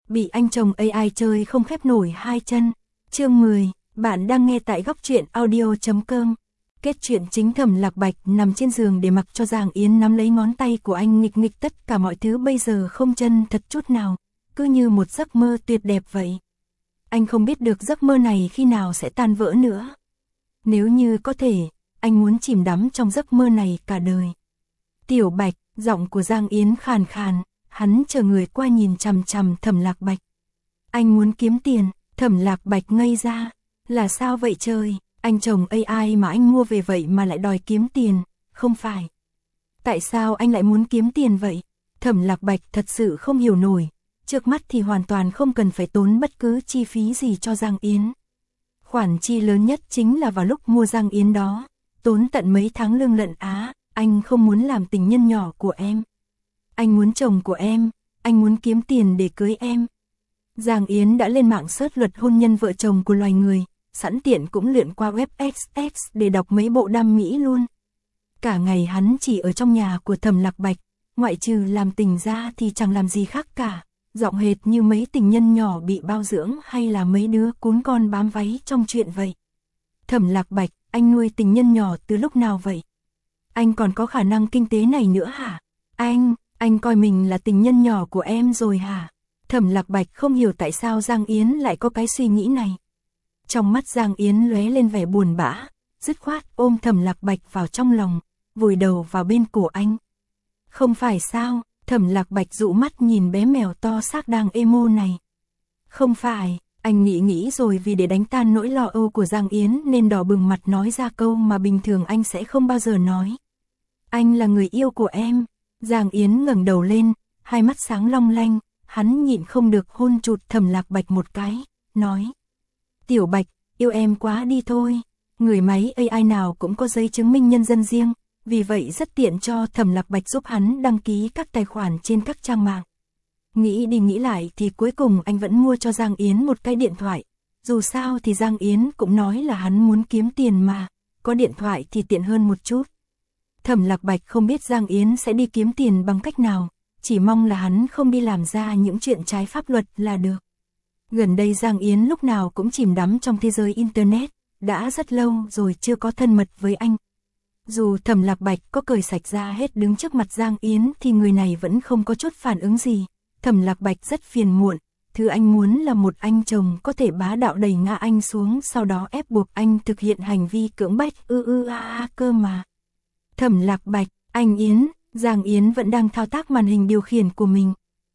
bị anh chồng AI chơi không khép nổi hai chân. Chương 10, bạn đang nghe tại góc truyện audio.com. Kết truyện chính Thẩm Lạc Bạch nằm trên giường để mặc cho Giang Yến nắm lấy ngón tay của anh nghịch nghịch, tất cả mọi thứ bây giờ không chân thật chút nào, cứ như một giấc mơ tuyệt đẹp vậy. Anh không biết được giấc mơ này khi nào sẽ tan vỡ nữa. Nếu như có thể, anh muốn chìm đắm trong giấc mơ này cả đời. Tiểu Bạch, giọng của Giang Yến khàn khàn, hắn chờ người qua nhìn chằm chằm Thẩm Lạc Bạch. Anh muốn kiếm tiền. Thẩm Lạc Bạch ngây ra. Là sao vậy trời, anh chồng AI mà anh mua về vậy mà lại đòi kiếm tiền, không phải. Tại sao anh lại muốn kiếm tiền vậy? Thẩm Lạc Bạch thật sự không hiểu nổi. Trước mắt thì hoàn toàn không cần phải tốn bất cứ chi phí gì cho Giang Yến. Khoản chi lớn nhất chính là vào lúc mua Giang Yến đó, tốn tận mấy tháng lương lận á. Anh không muốn làm tình nhân nhỏ của em. Anh muốn chồng của em, anh muốn kiếm tiền để cưới em. Giang Yến đã lên mạng search luật hôn nhân vợ chồng của loài người, sẵn tiện cũng lượn qua web XX để đọc mấy bộ đam mỹ luôn. Cả ngày hắn chỉ ở trong nhà của Thẩm Lạc Bạch, ngoại trừ làm tình ra thì chẳng làm gì khác cả, giọng hệt như mấy tình nhân nhỏ bị bao dưỡng hay là mấy đứa cún con bám váy trong chuyện vậy. Thẩm Lạc Bạch, anh nuôi tình nhân nhỏ từ lúc nào vậy? Anh còn có khả năng kinh tế này nữa hả? Anh coi mình là tình nhân nhỏ của em rồi hả? Thẩm Lạc Bạch không hiểu tại sao Giang Yến lại có cái suy nghĩ này. Trong mắt Giang Yến lóe lên vẻ buồn bã, dứt khoát ôm Thẩm Lạc Bạch vào trong lòng, vùi đầu vào bên cổ anh. Không phải sao? Thẩm Lạc Bạch dụ mắt nhìn bé mèo to xác đang emo này. Không phải, anh nghĩ rồi vì để đánh tan nỗi lo âu của Giang Yến nên đỏ bừng mặt nói ra câu mà bình thường anh sẽ không bao giờ nói. Anh là người yêu của em. Giang Yến ngẩng đầu lên, hai mắt sáng long lanh, hắn nhịn không được hôn chụt Thẩm Lạc Bạch một cái, nói. Tiểu Bạch, yêu em quá đi thôi. Người máy AI nào cũng có giấy chứng minh nhân dân riêng, vì vậy rất tiện cho Thẩm Lạc Bạch giúp hắn đăng ký các tài khoản trên các trang mạng. Nghĩ đi nghĩ lại thì cuối cùng anh vẫn mua cho Giang Yến một cái điện thoại. Dù sao thì Giang Yến cũng nói là hắn muốn kiếm tiền mà, có điện thoại thì tiện hơn một chút. Thẩm Lạc Bạch không biết Giang Yến sẽ đi kiếm tiền bằng cách nào, chỉ mong là hắn không đi làm ra những chuyện trái pháp luật là được. Gần đây Giang Yến lúc nào cũng chìm đắm trong thế giới Internet, đã rất lâu rồi chưa có thân mật với anh. Dù Thẩm Lạc Bạch có cởi sạch ra hết đứng trước mặt Giang Yến thì người này vẫn không có chút phản ứng gì. Thẩm Lạc Bạch rất phiền muộn, thứ anh muốn là một anh chồng có thể bá đạo đẩy ngã anh xuống, sau đó ép buộc anh thực hiện hành vi cưỡng bách cơ mà. Thẩm Lạc Bạch, anh Yến, Giang Yến vẫn đang thao tác màn hình điều khiển của mình.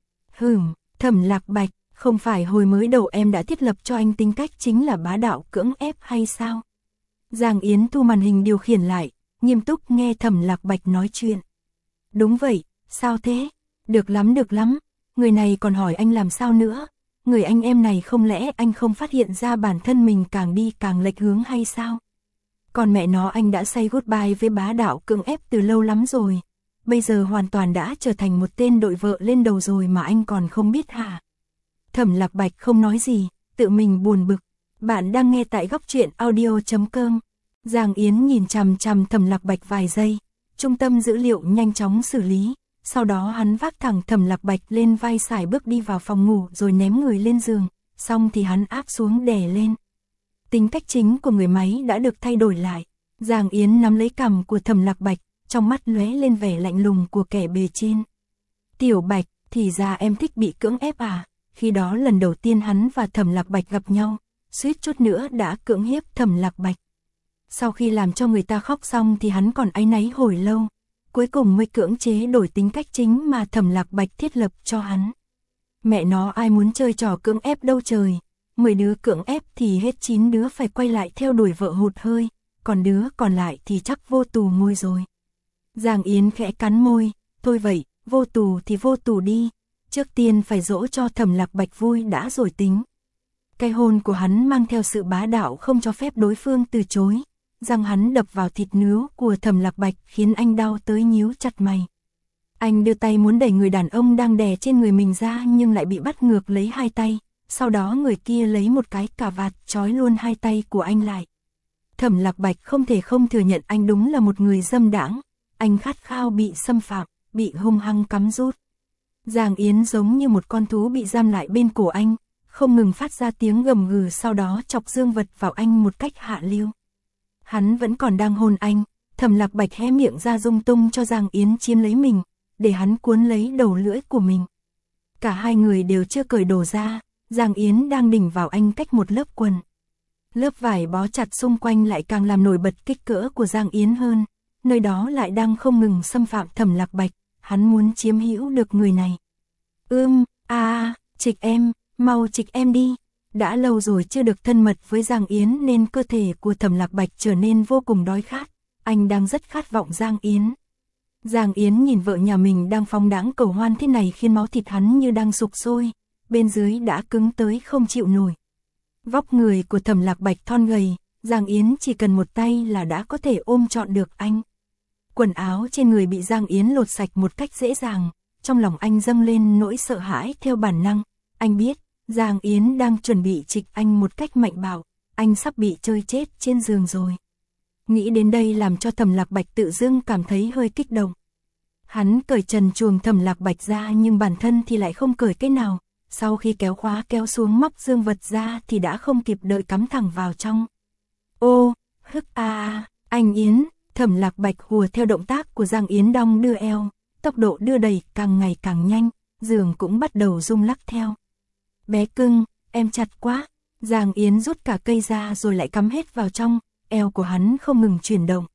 Thẩm Lạc Bạch, không phải hồi mới đầu em đã thiết lập cho anh tính cách chính là bá đạo cưỡng ép hay sao? Giang Yến thu màn hình điều khiển lại, nghiêm túc nghe Thẩm Lạc Bạch nói chuyện. Đúng vậy, sao thế? Được lắm, người này còn hỏi anh làm sao nữa? Người anh em này không lẽ anh không phát hiện ra bản thân mình càng đi càng lệch hướng hay sao? Còn mẹ nó, anh đã say goodbye với bá đạo cưỡng ép từ lâu lắm rồi. Bây giờ hoàn toàn đã trở thành một tên đội vợ lên đầu rồi mà anh còn không biết hả? Thẩm Lạc Bạch không nói gì, tự mình buồn bực. Bạn đang nghe tại góc truyện audio.com. Giang Yến nhìn chằm chằm Thẩm Lạc Bạch vài giây, trung tâm dữ liệu nhanh chóng xử lý. Sau đó hắn vác thẳng Thẩm Lạc Bạch lên vai, sải bước đi vào phòng ngủ rồi ném người lên giường, xong thì hắn áp xuống đè lên. Tính cách chính của người máy đã được thay đổi lại. Giang Yến nắm lấy cằm của Thẩm Lạc Bạch, trong mắt lóe lên vẻ lạnh lùng của kẻ bề trên. Tiểu Bạch, thì ra em thích bị cưỡng ép à? Khi đó lần đầu tiên hắn và Thẩm Lạc Bạch gặp nhau, suýt chút nữa đã cưỡng hiếp Thẩm Lạc Bạch. Sau khi làm cho người ta khóc xong thì hắn còn áy náy hồi lâu, cuối cùng mới cưỡng chế đổi tính cách chính mà Thẩm Lạc Bạch thiết lập cho hắn. Mẹ nó, ai muốn chơi trò cưỡng ép đâu trời, 10 đứa cưỡng ép thì hết 9 đứa phải quay lại theo đuổi vợ hụt hơi, còn đứa còn lại thì chắc vô tù ngồi rồi. Giang Yến khẽ cắn môi, thôi vậy, vô tù thì vô tù đi, trước tiên phải dỗ cho Thẩm Lạc Bạch vui đã rồi tính. Cái hôn của hắn mang theo sự bá đạo không cho phép đối phương từ chối, răng hắn đập vào thịt nướu của Thẩm Lạc Bạch khiến anh đau tới nhíu chặt mày. Anh đưa tay muốn đẩy người đàn ông đang đè trên người mình ra nhưng lại bị bắt ngược lấy hai tay, sau đó người kia lấy một cái cà vạt trói luôn hai tay của anh lại. Thẩm Lạc Bạch không thể không thừa nhận anh đúng là một người dâm đãng, anh khát khao bị xâm phạm, bị hung hăng cắm rút. Giang Yến giống như một con thú bị giam lại bên cổ anh, không ngừng phát ra tiếng gầm gừ, sau đó chọc dương vật vào anh một cách hạ lưu. Hắn vẫn còn đang hôn anh, Thẩm Lạc Bạch hé miệng ra dung tung cho Giang Yến chiếm lấy mình, để hắn cuốn lấy đầu lưỡi của mình. Cả hai người đều chưa cởi đồ ra, Giang Yến đang đỉnh vào anh cách một lớp quần. Lớp vải bó chặt xung quanh lại càng làm nổi bật kích cỡ của Giang Yến hơn, nơi đó lại đang không ngừng xâm phạm Thẩm Lạc Bạch, hắn muốn chiếm hữu được người này. Trịch em, mau trịch em đi. Đã lâu rồi chưa được thân mật với Giang Yến nên cơ thể của Thẩm Lạc Bạch trở nên vô cùng đói khát, anh đang rất khát vọng Giang Yến. Giang Yến nhìn vợ nhà mình đang phóng đãng cầu hoan thế này khiến máu thịt hắn như đang sục sôi, bên dưới đã cứng tới không chịu nổi. Vóc người của Thẩm Lạc Bạch thon gầy, Giang Yến chỉ cần một tay là đã có thể ôm trọn được anh. Quần áo trên người bị Giang Yến lột sạch một cách dễ dàng, trong lòng anh dâng lên nỗi sợ hãi theo bản năng. Anh biết, Giang Yến đang chuẩn bị trịch anh một cách mạnh bạo, anh sắp bị chơi chết trên giường rồi. Nghĩ đến đây làm cho Thẩm Lạc Bạch tự dưng cảm thấy hơi kích động. Hắn cởi trần truồng Thẩm Lạc Bạch ra nhưng bản thân thì lại không cởi cái nào, sau khi kéo khóa kéo xuống móc dương vật ra thì đã không kịp đợi cắm thẳng vào trong. Anh Yến, Thẩm Lạc Bạch hùa theo động tác của Giang Yến đong đưa eo, tốc độ đưa đẩy càng ngày càng nhanh, giường cũng bắt đầu rung lắc theo. Bé cưng, em chặt quá. Giang Yến rút cả cây ra rồi lại cắm hết vào trong, eo của hắn không ngừng chuyển động.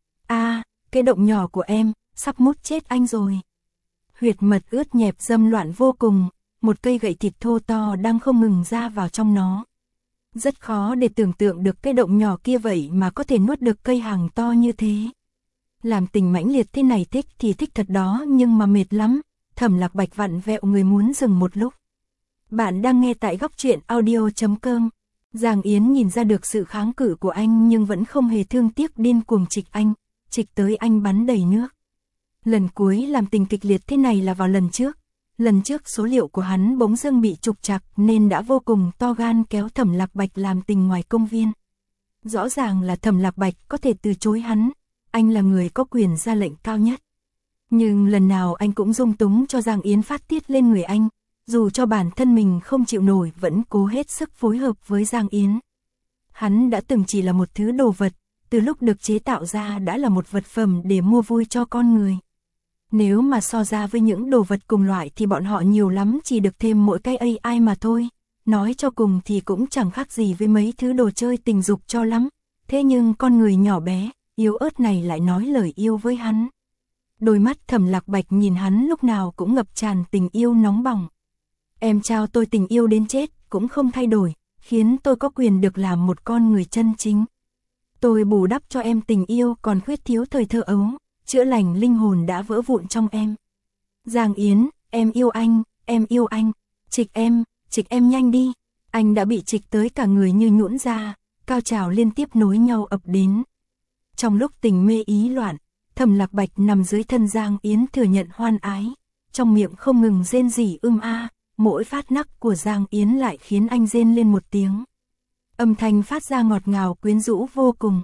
Cái động nhỏ của em, sắp mút chết anh rồi. Huyệt mật ướt nhẹp dâm loạn vô cùng, một cây gậy thịt thô to đang không ngừng ra vào trong nó. Rất khó để tưởng tượng được cái động nhỏ kia vậy mà có thể nuốt được cây hàng to như thế. Làm tình mãnh liệt thế này thích thì thích thật đó nhưng mà mệt lắm. Thẩm Lạc Bạch vặn vẹo người muốn dừng một lúc. Bạn đang nghe tại góc truyện audio.com. Giang Yến nhìn ra được sự kháng cự của anh nhưng vẫn không hề thương tiếc điên cuồng trịch anh, trịch tới anh bắn đầy nước. Lần cuối làm tình kịch liệt thế này là vào lần trước. Lần trước số liệu của hắn bỗng dưng bị trục trặc nên đã vô cùng to gan kéo Thẩm Lạc Bạch làm tình ngoài công viên. Rõ ràng là Thẩm Lạc Bạch có thể từ chối hắn, anh là người có quyền ra lệnh cao nhất. Nhưng lần nào anh cũng dung túng cho Giang Yến phát tiết lên người anh, dù cho bản thân mình không chịu nổi vẫn cố hết sức phối hợp với Giang Yến. Hắn đã từng chỉ là một thứ đồ vật, từ lúc được chế tạo ra đã là một vật phẩm để mua vui cho con người. Nếu mà so ra với những đồ vật cùng loại thì bọn họ nhiều lắm chỉ được thêm mỗi cái AI mà thôi. Nói cho cùng thì cũng chẳng khác gì với mấy thứ đồ chơi tình dục cho lắm. Thế nhưng con người nhỏ bé, yếu ớt này lại nói lời yêu với hắn. Đôi mắt Thẩm Lạc Bạch nhìn hắn lúc nào cũng ngập tràn tình yêu nóng bỏng. Em trao tôi tình yêu đến chết cũng không thay đổi, khiến tôi có quyền được làm một con người chân chính. Tôi bù đắp cho em tình yêu còn khuyết thiếu thời thơ ấu, chữa lành linh hồn đã vỡ vụn trong em. Giang Yến, em yêu anh, trịch em nhanh đi. Anh đã bị trịch tới cả người như nhũn ra, cao trào liên tiếp nối nhau ập đến. Trong lúc tình mê ý loạn, Thẩm Lạc Bạch nằm dưới thân Giang Yến thừa nhận hoan ái, trong miệng không ngừng rên rỉ mỗi phát nắc của Giang Yến lại khiến anh rên lên một tiếng. Âm thanh phát ra ngọt ngào quyến rũ vô cùng.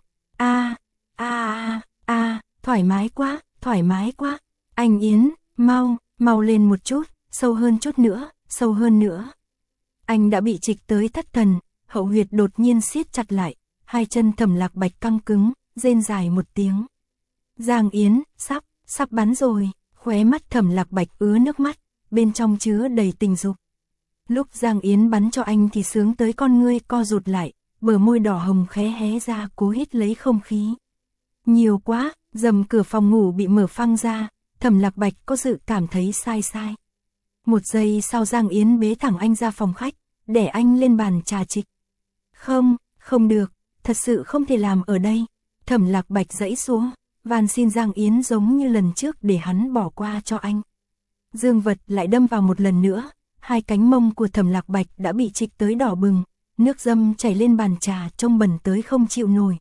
Thoải mái quá. Anh Yến, mau lên một chút, sâu hơn nữa. Anh đã bị trịch tới thất thần, hậu huyệt đột nhiên siết chặt lại, hai chân Thẩm Lạc Bạch căng cứng, rên dài một tiếng. Giang Yến, sắp bắn rồi, khóe mắt Thẩm Lạc Bạch ứa nước mắt, bên trong chứa đầy tình dục. Lúc Giang Yến bắn cho anh thì sướng tới con ngươi co rụt lại, bờ môi đỏ hồng khẽ hé ra cố hít lấy không khí. Nhiều quá, rầm cửa phòng ngủ bị mở phăng ra, Thẩm Lạc Bạch có sự cảm thấy sai. Một giây sau Giang Yến bế thẳng anh ra phòng khách, để anh lên bàn trà trịch. Không được, thật sự không thể làm ở đây. Thẩm Lạc Bạch giãy xuống, van xin Giang Yến giống như lần trước để hắn bỏ qua cho anh. Dương vật lại đâm vào một lần nữa, hai cánh mông của Thẩm Lạc Bạch đã bị trịch tới đỏ bừng, nước dâm chảy lên bàn trà trông bẩn tới không chịu nổi.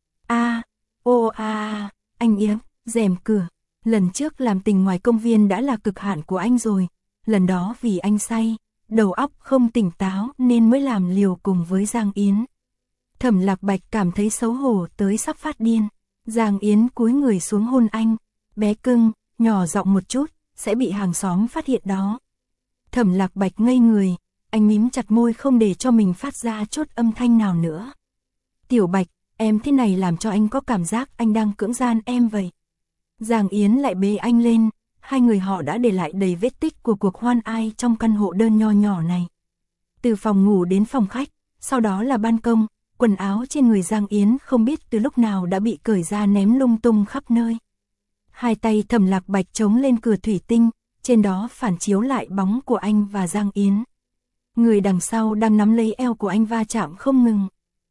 Anh Yến, rèm cửa. Lần trước làm tình ngoài công viên đã là cực hạn của anh rồi, lần đó vì anh say, đầu óc không tỉnh táo nên mới làm liều cùng với Giang Yến. Thẩm Lạc Bạch cảm thấy xấu hổ tới sắp phát điên. Giang Yến cúi người xuống hôn anh. Bé cưng, nhỏ giọng một chút, sẽ bị hàng xóm phát hiện đó. Thẩm Lạc Bạch ngây người, anh mím chặt môi không để cho mình phát ra chút âm thanh nào nữa. Tiểu Bạch, em thế này làm cho anh có cảm giác anh đang cưỡng gian em vậy. Giang Yến lại bế anh lên, hai người họ đã để lại đầy vết tích của cuộc hoan ái trong căn hộ đơn nho nhỏ này. Từ phòng ngủ đến phòng khách, sau đó là ban công, quần áo trên người Giang Yến không biết từ lúc nào đã bị cởi ra ném lung tung khắp nơi. Hai tay Thẩm Lạc Bạch chống lên cửa thủy tinh, trên đó phản chiếu lại bóng của anh và Giang Yến. Người đằng sau đang nắm lấy eo của anh va chạm không ngừng.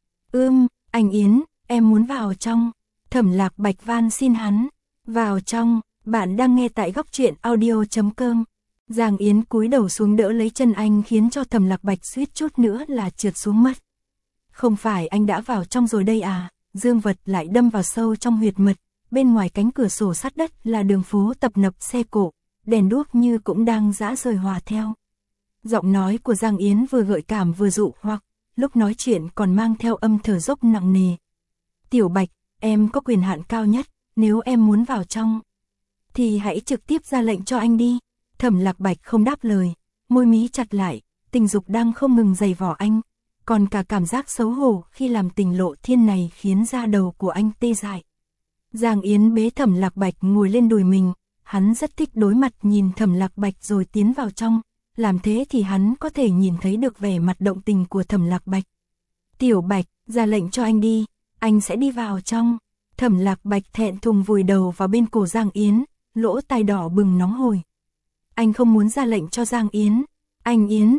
Anh Yến, em muốn vào trong. Thẩm Lạc Bạch van xin hắn. Vào trong, bạn đang nghe tại góc truyện audio.com. Giang Yến cúi đầu xuống đỡ lấy chân anh khiến cho Thẩm Lạc Bạch suýt chút nữa là trượt xuống mất. Không phải anh đã vào trong rồi đây à? Dương vật lại đâm vào sâu trong huyệt mật, bên ngoài cánh cửa sổ sát đất là đường phố tập nập xe cộ, đèn đuốc như cũng đang rã rời hòa theo. Giọng nói của Giang Yến vừa gợi cảm vừa dụ hoặc, lúc nói chuyện còn mang theo âm thở dốc nặng nề. Tiểu Bạch, em có quyền hạn cao nhất, nếu em muốn vào trong, thì hãy trực tiếp ra lệnh cho anh đi. Thẩm Lạc Bạch không đáp lời, môi mí chặt lại, tình dục đang không ngừng giày vò anh, còn cả cảm giác xấu hổ khi làm tình lộ thiên này khiến da đầu của anh tê dại. Giang Yến bế Thẩm Lạc Bạch ngồi lên đùi mình, hắn rất thích đối mặt nhìn Thẩm Lạc Bạch rồi tiến vào trong, làm thế thì hắn có thể nhìn thấy được vẻ mặt động tình của Thẩm Lạc Bạch. Tiểu Bạch, ra lệnh cho anh đi, anh sẽ đi vào trong. Thẩm Lạc Bạch thẹn thùng vùi đầu vào bên cổ Giang Yến, lỗ tai đỏ bừng nóng hổi. Anh không muốn ra lệnh cho Giang Yến. Anh Yến,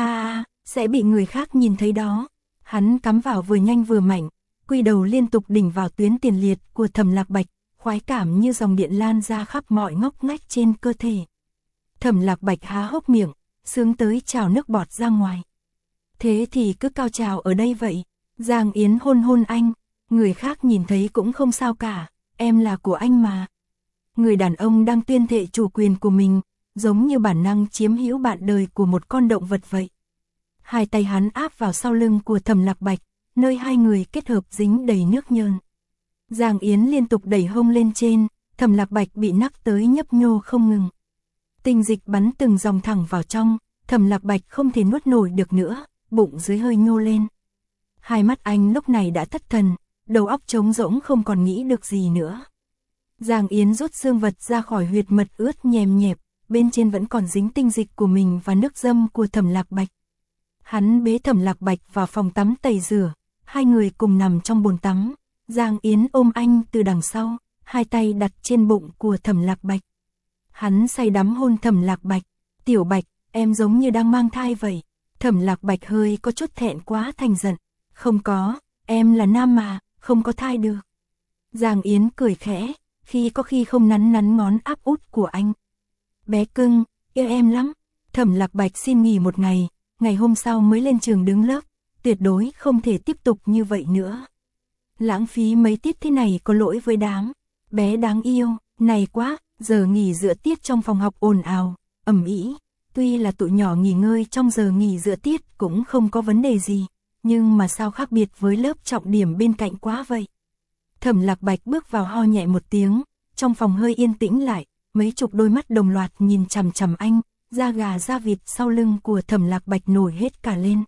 sẽ bị người khác nhìn thấy đó. Hắn cắm vào vừa nhanh vừa mạnh, quy đầu liên tục đỉnh vào tuyến tiền liệt của Thẩm Lạc Bạch, khoái cảm như dòng điện lan ra khắp mọi ngóc ngách trên cơ thể. Thẩm Lạc Bạch há hốc miệng, sướng tới trào nước bọt ra ngoài. Thế thì cứ cao trào ở đây vậy. Giang Yến hôn hôn anh, người khác nhìn thấy cũng không sao cả, em là của anh mà. Người đàn ông đang tuyên thệ chủ quyền của mình, giống như bản năng chiếm hữu bạn đời của một con động vật vậy. Hai tay hắn áp vào sau lưng của Thẩm Lạc Bạch, nơi hai người kết hợp dính đầy nước nhơn. Giang Yến liên tục đẩy hông lên trên, Thẩm Lạc Bạch bị nắc tới nhấp nhô không ngừng. Tinh dịch bắn từng dòng thẳng vào trong, Thẩm Lạc Bạch không thể nuốt nổi được nữa, bụng dưới hơi nhô lên. Hai mắt anh lúc này đã thất thần, đầu óc trống rỗng không còn nghĩ được gì nữa. Giang Yến rút xương vật ra khỏi huyệt mật ướt nhèm nhẹp, bên trên vẫn còn dính tinh dịch của mình và nước dâm của Thẩm Lạc Bạch. Hắn bế Thẩm Lạc Bạch vào phòng tắm tẩy rửa, hai người cùng nằm trong bồn tắm. Giang Yến ôm anh từ đằng sau, hai tay đặt trên bụng của Thẩm Lạc Bạch. Hắn say đắm hôn Thẩm Lạc Bạch. Tiểu Bạch, em giống như đang mang thai vậy. Thẩm Lạc Bạch hơi có chút thẹn quá thành giận. Không có, em là nam mà, không có thai được. Giang Yến cười khẽ, khi không nắn ngón áp út của anh. Bé cưng, yêu em lắm. Thẩm Lạc Bạch xin nghỉ một ngày, ngày hôm sau mới lên trường đứng lớp, tuyệt đối không thể tiếp tục như vậy nữa. Lãng phí mấy tiết thế này có lỗi với đám bé đáng yêu, này quá, giờ nghỉ giữa tiết trong phòng học ồn ào, ầm ĩ. Tuy là tụi nhỏ nghỉ ngơi trong giờ nghỉ giữa tiết cũng không có vấn đề gì, nhưng mà sao khác biệt với lớp trọng điểm bên cạnh quá vậy. Thẩm Lạc Bạch bước vào ho nhẹ một tiếng, trong phòng hơi yên tĩnh lại, mấy chục đôi mắt đồng loạt nhìn chằm chằm anh, da gà da vịt sau lưng của Thẩm Lạc Bạch nổi hết cả lên.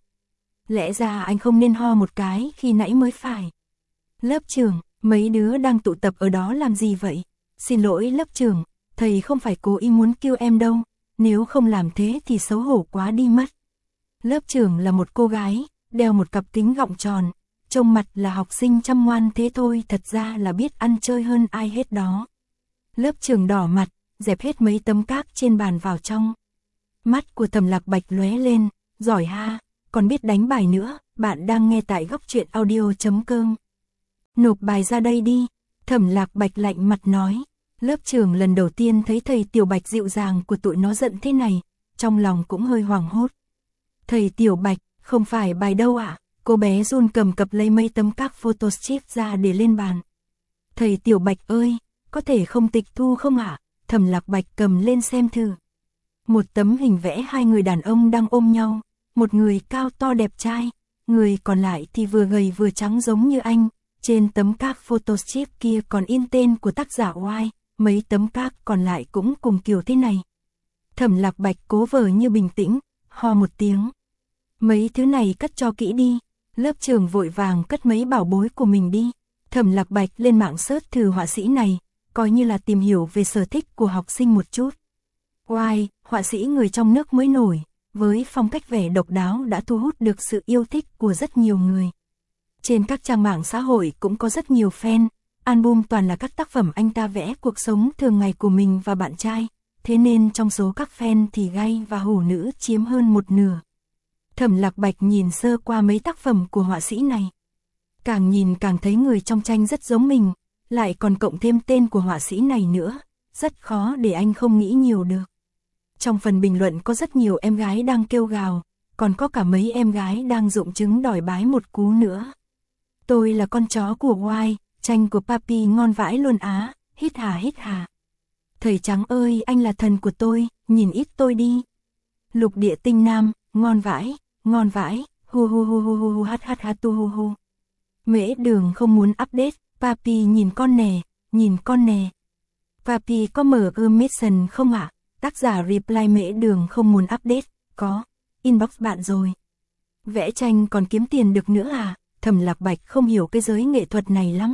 Lẽ ra anh không nên ho một cái khi nãy mới phải. Lớp trưởng, mấy đứa đang tụ tập ở đó làm gì vậy? Xin lỗi lớp trưởng, thầy không phải cố ý muốn kêu em đâu, nếu không làm thế thì xấu hổ quá đi mất. Lớp trưởng là một cô gái, đeo một cặp kính gọng tròn, trông mặt là học sinh chăm ngoan thế thôi, thật ra là biết ăn chơi hơn ai hết đó. Lớp trưởng đỏ mặt, dẹp hết mấy tấm cát trên bàn vào trong. Mắt của Thẩm Lạc Bạch lóe lên, giỏi ha, còn biết đánh bài nữa. Bạn đang nghe tại góc truyện audio.com. Nộp bài ra đây đi. Thẩm Lạc Bạch lạnh mặt nói. Lớp trưởng lần đầu tiên thấy thầy Tiểu Bạch dịu dàng của tụi nó giận thế này, trong lòng cũng hơi hoảng hốt. Thầy Tiểu Bạch, không phải bài đâu ạ? Cô bé run cầm cập lấy mấy tấm các photostrip ra để lên bàn. Thầy Tiểu Bạch ơi, có thể không tịch thu không ạ? Thẩm Lạc Bạch cầm lên xem thử. Một tấm hình vẽ hai người đàn ông đang ôm nhau, một người cao to đẹp trai, người còn lại thì vừa gầy vừa trắng giống như anh. Trên tấm các photostrip kia còn in tên của tác giả Y, mấy tấm các còn lại cũng cùng kiểu thế này, Thẩm Lạc Bạch cố vờ như bình tĩnh, ho một tiếng. Mấy thứ này cất cho kỹ đi. Lớp trưởng vội vàng cất mấy bảo bối của mình đi. Thẩm Lạc Bạch lên mạng search thử họa sĩ này, coi như là tìm hiểu về sở thích của học sinh một chút. Oai, họa sĩ người trong nước mới nổi, với phong cách vẽ độc đáo đã thu hút được sự yêu thích của rất nhiều người. Trên các trang mạng xã hội cũng có rất nhiều fan, album toàn là các tác phẩm anh ta vẽ cuộc sống thường ngày của mình và bạn trai, thế nên trong số các fan thì gay và hủ nữ chiếm hơn một nửa. Thẩm Lạc Bạch nhìn sơ qua mấy tác phẩm của họa sĩ này. Càng nhìn càng thấy người trong tranh rất giống mình, lại còn cộng thêm tên của họa sĩ này nữa, rất khó để anh không nghĩ nhiều được. Trong phần bình luận có rất nhiều em gái đang kêu gào, còn có cả mấy em gái đang rụng trứng đòi bái một cú nữa. Tôi là con chó của White, tranh của Papi ngon vãi luôn á, hít hà hít hà. Thầy Trắng ơi, anh là thần của tôi, nhìn ít tôi đi. Lục Địa Tinh Nam, ngon vãi, hu hu hu hu hu hu hát hát hát tu hu hu. Mễ Đường không muốn update, Papi nhìn con nè. Papi có mở mission không ạ? Tác giả reply Mễ Đường không muốn update, có, inbox bạn rồi. Vẽ tranh còn kiếm tiền được nữa à? Thẩm Lạc Bạch không hiểu cái giới nghệ thuật này lắm.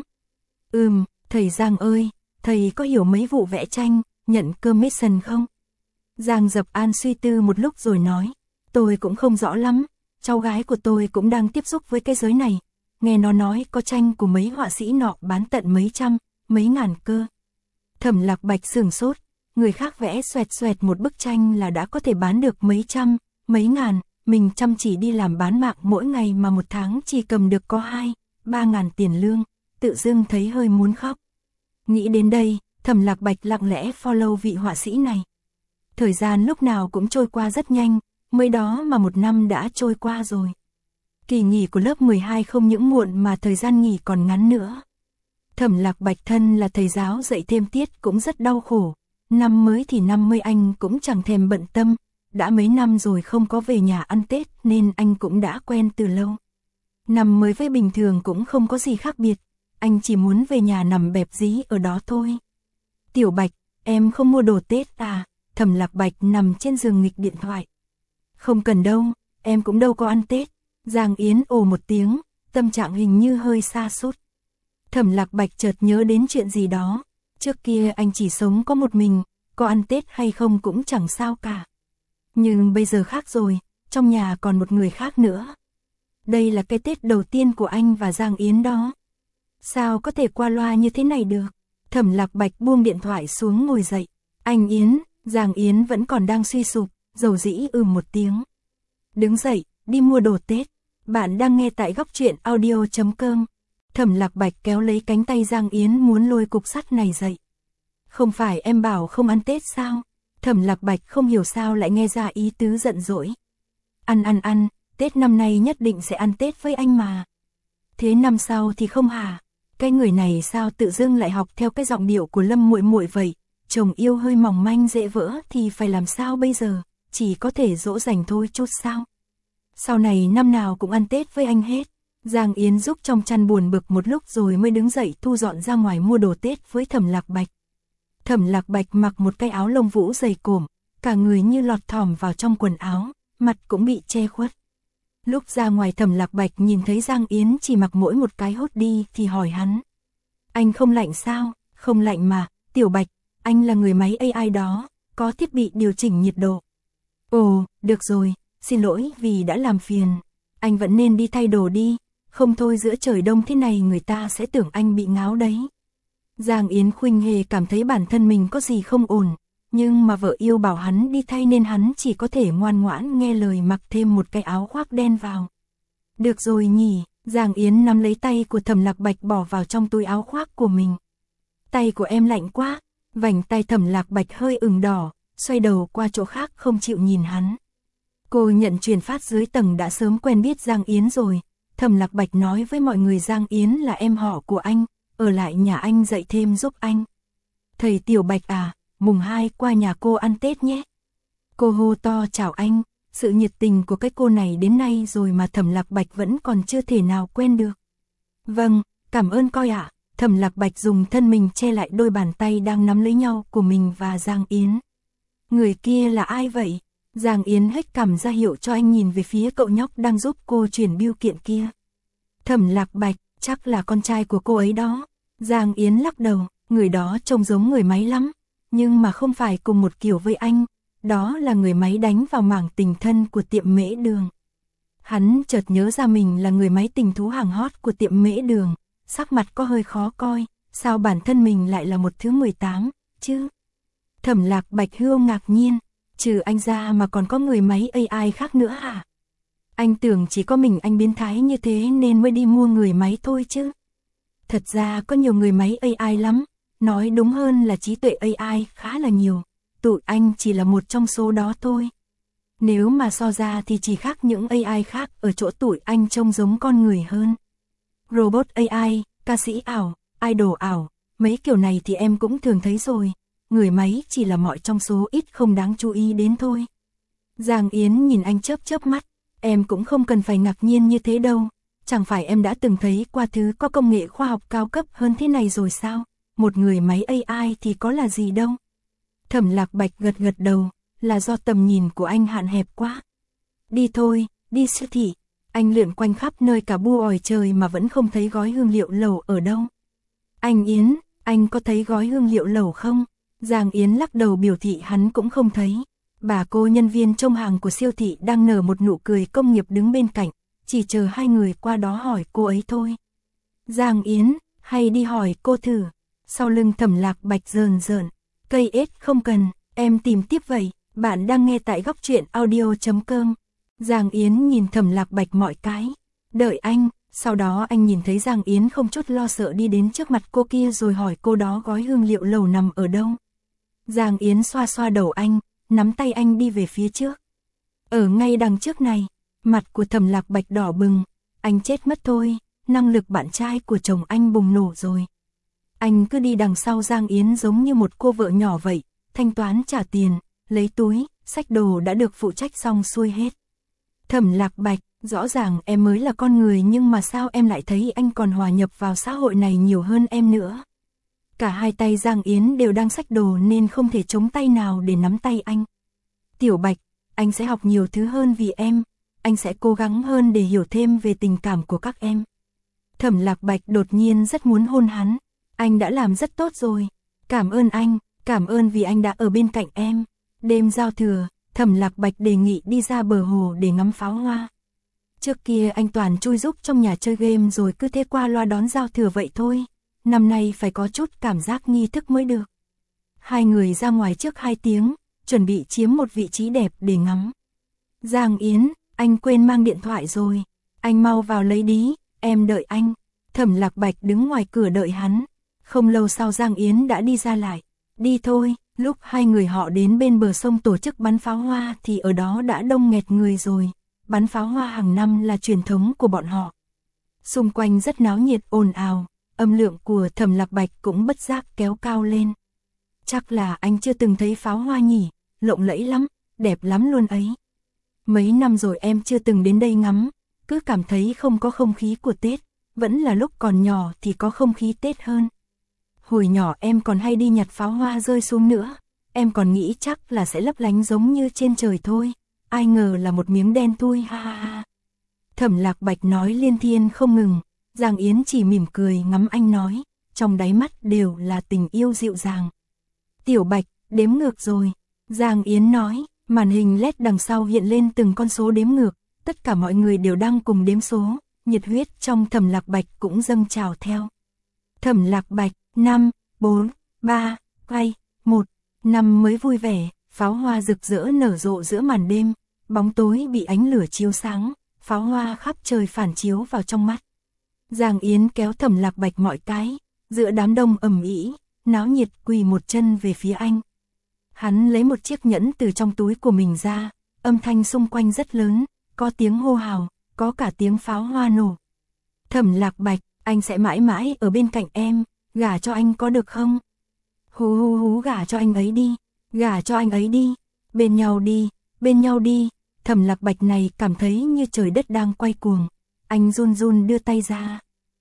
Thầy Giang ơi, thầy có hiểu mấy vụ vẽ tranh, nhận commission không? Giang Dập An suy tư một lúc rồi nói, tôi cũng không rõ lắm, cháu gái của tôi cũng đang tiếp xúc với cái giới này, nghe nó nói có tranh của mấy họa sĩ nọ bán tận mấy trăm, mấy ngàn cơ. Thẩm Lạc Bạch sửng sốt, người khác vẽ xoẹt xoẹt một bức tranh là đã có thể bán được mấy trăm, mấy ngàn, mình chăm chỉ đi làm bán mạng mỗi ngày mà một tháng chỉ cầm được có 2-3 ngàn tiền lương, tự dưng thấy hơi muốn khóc. Nghĩ đến đây, Thẩm Lạc Bạch lặng lẽ follow vị họa sĩ này. Thời gian lúc nào cũng trôi qua rất nhanh, mới đó mà một năm đã trôi qua rồi. Kỳ nghỉ của lớp 12 không những muộn mà thời gian nghỉ còn ngắn nữa. Thẩm Lạc Bạch thân là thầy giáo dạy thêm tiết cũng rất đau khổ. Năm mới thì năm mươi anh cũng chẳng thèm bận tâm, đã mấy năm rồi không có về nhà ăn Tết nên anh cũng đã quen từ lâu. Năm mới với bình thường cũng không có gì khác biệt, anh chỉ muốn về nhà nằm bẹp dí ở đó thôi. Tiểu Bạch, em không mua đồ Tết à? Thẩm Lạc Bạch nằm trên giường nghịch điện thoại. Không cần đâu, em cũng đâu có ăn Tết. Giang Yến ồ một tiếng, tâm trạng hình như hơi sa sút. Thẩm Lạc Bạch chợt nhớ đến chuyện gì đó. Trước kia anh chỉ sống có một mình, có ăn Tết hay không cũng chẳng sao cả. Nhưng bây giờ khác rồi, trong nhà còn một người khác nữa. Đây là cái Tết đầu tiên của anh và Giang Yến đó. Sao có thể qua loa như thế này được? Thẩm Lạc Bạch buông điện thoại xuống ngồi dậy. Anh Yến, Giang Yến vẫn còn đang suy sụp, dầu dĩ một tiếng. Đứng dậy, đi mua đồ Tết. Bạn đang nghe tại góc truyện audio.com. Thẩm Lạc Bạch kéo lấy cánh tay Giang Yến muốn lôi cục sắt này dậy. Không phải em bảo không ăn Tết sao? Thẩm Lạc Bạch không hiểu sao lại nghe ra ý tứ giận dỗi. Ăn, Tết năm nay nhất định sẽ ăn Tết với anh mà. Thế năm sau thì không hả? Cái người này sao tự dưng lại học theo cái giọng điệu của Lâm muội muội vậy? Chồng yêu hơi mỏng manh dễ vỡ thì phải làm sao bây giờ? Chỉ có thể dỗ dành thôi chút sao? Sau này năm nào cũng ăn Tết với anh hết. Giang Yến giúp trong chăn buồn bực một lúc rồi mới đứng dậy thu dọn ra ngoài mua đồ Tết với Thẩm Lạc Bạch. Thẩm Lạc Bạch mặc một cái áo lông vũ dày cộm, cả người như lọt thỏm vào trong quần áo, mặt cũng bị che khuất. Lúc ra ngoài Thẩm Lạc Bạch nhìn thấy Giang Yến chỉ mặc mỗi một cái hốt đi thì hỏi hắn. Anh không lạnh sao? Không lạnh mà, Tiểu Bạch, anh là người máy AI đó, có thiết bị điều chỉnh nhiệt độ. Ồ, được rồi, xin lỗi vì đã làm phiền. Anh vẫn nên đi thay đồ đi, không thôi giữa trời đông thế này người ta sẽ tưởng anh bị ngáo đấy. Giang Yến Khuynh Hề cảm thấy bản thân mình có gì không ổn, nhưng mà vợ yêu bảo hắn đi thay nên hắn chỉ có thể ngoan ngoãn nghe lời mặc thêm một cái áo khoác đen vào. Được rồi nhỉ, Giang Yến nắm lấy tay của Thẩm Lạc Bạch bỏ vào trong túi áo khoác của mình. Tay của em lạnh quá, vành tay Thẩm Lạc Bạch hơi ửng đỏ, xoay đầu qua chỗ khác không chịu nhìn hắn. Cô nhận truyền phát dưới tầng đã sớm quen biết Giang Yến rồi. Thẩm Lạc Bạch nói với mọi người Giang Yến là em họ của anh, ở lại nhà anh dạy thêm giúp anh. Thầy Tiểu Bạch à, mùng 2 qua nhà cô ăn Tết nhé. Cô hô to chào anh, sự nhiệt tình của cái cô này đến nay rồi mà Thẩm Lạc Bạch vẫn còn chưa thể nào quên được. Vâng, cảm ơn coi ạ. Thẩm Lạc Bạch dùng thân mình che lại đôi bàn tay đang nắm lấy nhau của mình và Giang Yến. Người kia là ai vậy? Giang Yến hất cằm ra hiệu cho anh nhìn về phía cậu nhóc đang giúp cô chuyển bưu kiện kia. Thẩm Lạc Bạch, chắc là con trai của cô ấy đó. Giang Yến lắc đầu, người đó trông giống người máy lắm, nhưng mà không phải cùng một kiểu với anh, đó là người máy đánh vào mảng tình thân của tiệm mễ đường. Hắn chợt nhớ ra mình là người máy tình thú hàng hot của tiệm mễ đường, sắc mặt có hơi khó coi, sao bản thân mình lại là một thứ 18, chứ? Thẩm Lạc Bạch hươu ngạc nhiên, trừ anh ra mà còn có người máy AI khác nữa hả? Anh tưởng chỉ có mình anh biến thái như thế nên mới đi mua người máy thôi chứ. Thật ra có nhiều người máy AI lắm, nói đúng hơn là trí tuệ AI khá là nhiều, tụi anh chỉ là một trong số đó thôi. Nếu mà so ra thì chỉ khác những AI khác ở chỗ tụi anh trông giống con người hơn. Robot AI, ca sĩ ảo, idol ảo, mấy kiểu này thì em cũng thường thấy rồi, người máy chỉ là mọi trong số ít không đáng chú ý đến thôi. Giang Yến nhìn anh chớp chớp mắt, em cũng không cần phải ngạc nhiên như thế đâu, chẳng phải em đã từng thấy qua thứ có công nghệ khoa học cao cấp hơn thế này rồi sao, một người máy AI thì có là gì đâu. Thẩm Lạc Bạch gật gật đầu, là do tầm nhìn của anh hạn hẹp quá. Đi thôi, đi siêu thị. Anh lượn quanh khắp nơi cả bu ỏi trời mà vẫn không thấy gói hương liệu lẩu ở đâu. Anh Yến, anh có thấy gói hương liệu lẩu không? Giang Yến lắc đầu biểu thị hắn cũng không thấy. Bà cô nhân viên trông hàng của siêu thị đang nở một nụ cười công nghiệp đứng bên cạnh, chỉ chờ hai người qua đó hỏi cô ấy thôi. Giang Yến, hay đi hỏi cô thử. Sau lưng Thẩm Lạc Bạch rờn rợn, cây ết không cần, em tìm tiếp vậy. Bạn đang nghe tại góc truyện audio.com. Giang Yến nhìn Thẩm Lạc Bạch mọi cái. Đợi anh, sau đó anh nhìn thấy Giang Yến không chút lo sợ đi đến trước mặt cô kia rồi hỏi cô đó gói hương liệu lẩu nằm ở đâu. Giang Yến xoa xoa đầu anh, nắm tay anh đi về phía trước. Ở ngay đằng trước này, mặt của Thẩm Lạc Bạch đỏ bừng, anh chết mất thôi, năng lực bạn trai của chồng anh bùng nổ rồi. Anh cứ đi đằng sau Giang Yến giống như một cô vợ nhỏ vậy, thanh toán trả tiền, lấy túi, xách đồ đã được phụ trách xong xuôi hết. Thẩm Lạc Bạch, rõ ràng em mới là con người nhưng mà sao em lại thấy anh còn hòa nhập vào xã hội này nhiều hơn em nữa. Cả hai tay Giang Yến đều đang xách đồ nên không thể chống tay nào để nắm tay anh. Tiểu Bạch, anh sẽ học nhiều thứ hơn vì em, anh sẽ cố gắng hơn để hiểu thêm về tình cảm của các em. Thẩm Lạc Bạch đột nhiên rất muốn hôn hắn, anh đã làm rất tốt rồi, cảm ơn anh, cảm ơn vì anh đã ở bên cạnh em. Đêm giao thừa, Thẩm Lạc Bạch đề nghị đi ra bờ hồ để ngắm pháo hoa. Trước kia anh toàn chui rúc trong nhà chơi game rồi cứ thế qua loa đón giao thừa vậy thôi. Năm nay phải có chút cảm giác nghi thức mới được. Hai người ra ngoài trước 2 tiếng, chuẩn bị chiếm một vị trí đẹp để ngắm. Giang Yến, anh quên mang điện thoại rồi. Anh mau vào lấy đi, em đợi anh. Thẩm Lạc Bạch đứng ngoài cửa đợi hắn. Không lâu sau Giang Yến đã đi ra lại. Đi thôi. Lúc hai người họ đến bên bờ sông tổ chức bắn pháo hoa thì ở đó đã đông nghẹt người rồi. Bắn pháo hoa hàng năm là truyền thống của bọn họ. Xung quanh rất náo nhiệt ồn ào, âm lượng của Thẩm Lạc Bạch cũng bất giác kéo cao lên. Chắc là anh chưa từng thấy pháo hoa nhỉ, lộng lẫy lắm, đẹp lắm luôn ấy. Mấy năm rồi em chưa từng đến đây ngắm, cứ cảm thấy không có không khí của Tết, vẫn là lúc còn nhỏ thì có không khí Tết hơn. Hồi nhỏ em còn hay đi nhặt pháo hoa rơi xuống nữa, em còn nghĩ chắc là sẽ lấp lánh giống như trên trời thôi, ai ngờ là một miếng đen thui ha ha ha. Thẩm Lạc Bạch nói liên thiên không ngừng, Giang Yến chỉ mỉm cười ngắm anh nói, trong đáy mắt đều là tình yêu dịu dàng. Tiểu Bạch, đếm ngược rồi, Giang Yến nói, màn hình LED đằng sau hiện lên từng con số đếm ngược, tất cả mọi người đều đang cùng đếm số, nhiệt huyết trong Thẩm Lạc Bạch cũng dâng trào theo. Thẩm Lạc Bạch, 5, 4, 3, 2, 1, năm mới vui vẻ, pháo hoa rực rỡ nở rộ giữa màn đêm, bóng tối bị ánh lửa chiếu sáng, pháo hoa khắp trời phản chiếu vào trong mắt. Giang Yến kéo Thẩm Lạc Bạch mọi cái, giữa đám đông ầm ĩ, náo nhiệt quỳ một chân về phía anh. Hắn lấy một chiếc nhẫn từ trong túi của mình ra, âm thanh xung quanh rất lớn, có tiếng hô hào, có cả tiếng pháo hoa nổ. Thẩm Lạc Bạch, anh sẽ mãi mãi ở bên cạnh em, gả cho anh có được không? Hú hú hú, gả cho anh ấy đi, gả cho anh ấy đi, bên nhau đi, bên nhau đi. Thẩm Lạc Bạch này cảm thấy như trời đất đang quay cuồng, anh run run đưa tay ra.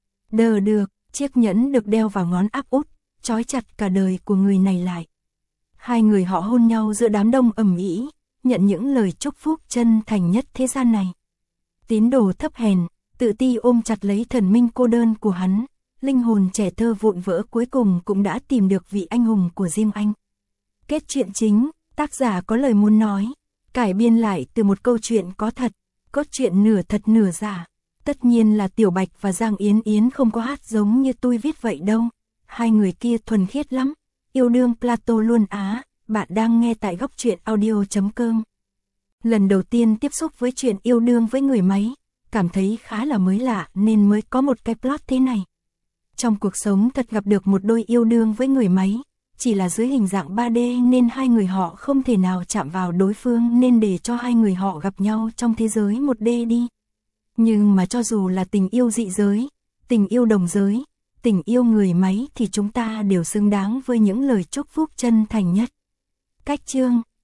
Đờ được, chiếc nhẫn được đeo vào ngón áp út, trói chặt cả đời của người này lại. Hai người họ hôn nhau giữa đám đông ầm ĩ, nhận những lời chúc phúc chân thành nhất thế gian này. Tín đồ thấp hèn, tự ti ôm chặt lấy thần minh cô đơn của hắn, linh hồn trẻ thơ vụn vỡ cuối cùng cũng đã tìm được vị anh hùng của riêng anh. Kết truyện chính, tác giả có lời muốn nói, cải biên lại từ một câu chuyện có thật, cốt truyện nửa thật nửa giả. Tất nhiên là Tiểu Bạch và Giang Yến Yến không có hát giống như tôi viết vậy đâu. Hai người kia thuần khiết lắm. Yêu đương Plato luôn á. Bạn đang nghe tại Góc Truyện Audio.com. Lần đầu tiên tiếp xúc với chuyện yêu đương với người máy, cảm thấy khá là mới lạ nên mới có một cái plot thế này. Trong cuộc sống thật gặp được một đôi yêu đương với người máy, chỉ là dưới hình dạng 3D nên hai người họ không thể nào chạm vào đối phương nên để cho hai người họ gặp nhau trong thế giới 1D đi. Nhưng mà cho dù là tình yêu dị giới, tình yêu đồng giới, tình yêu người máy thì chúng ta đều xứng đáng với những lời chúc phúc chân thành nhất. Cách chương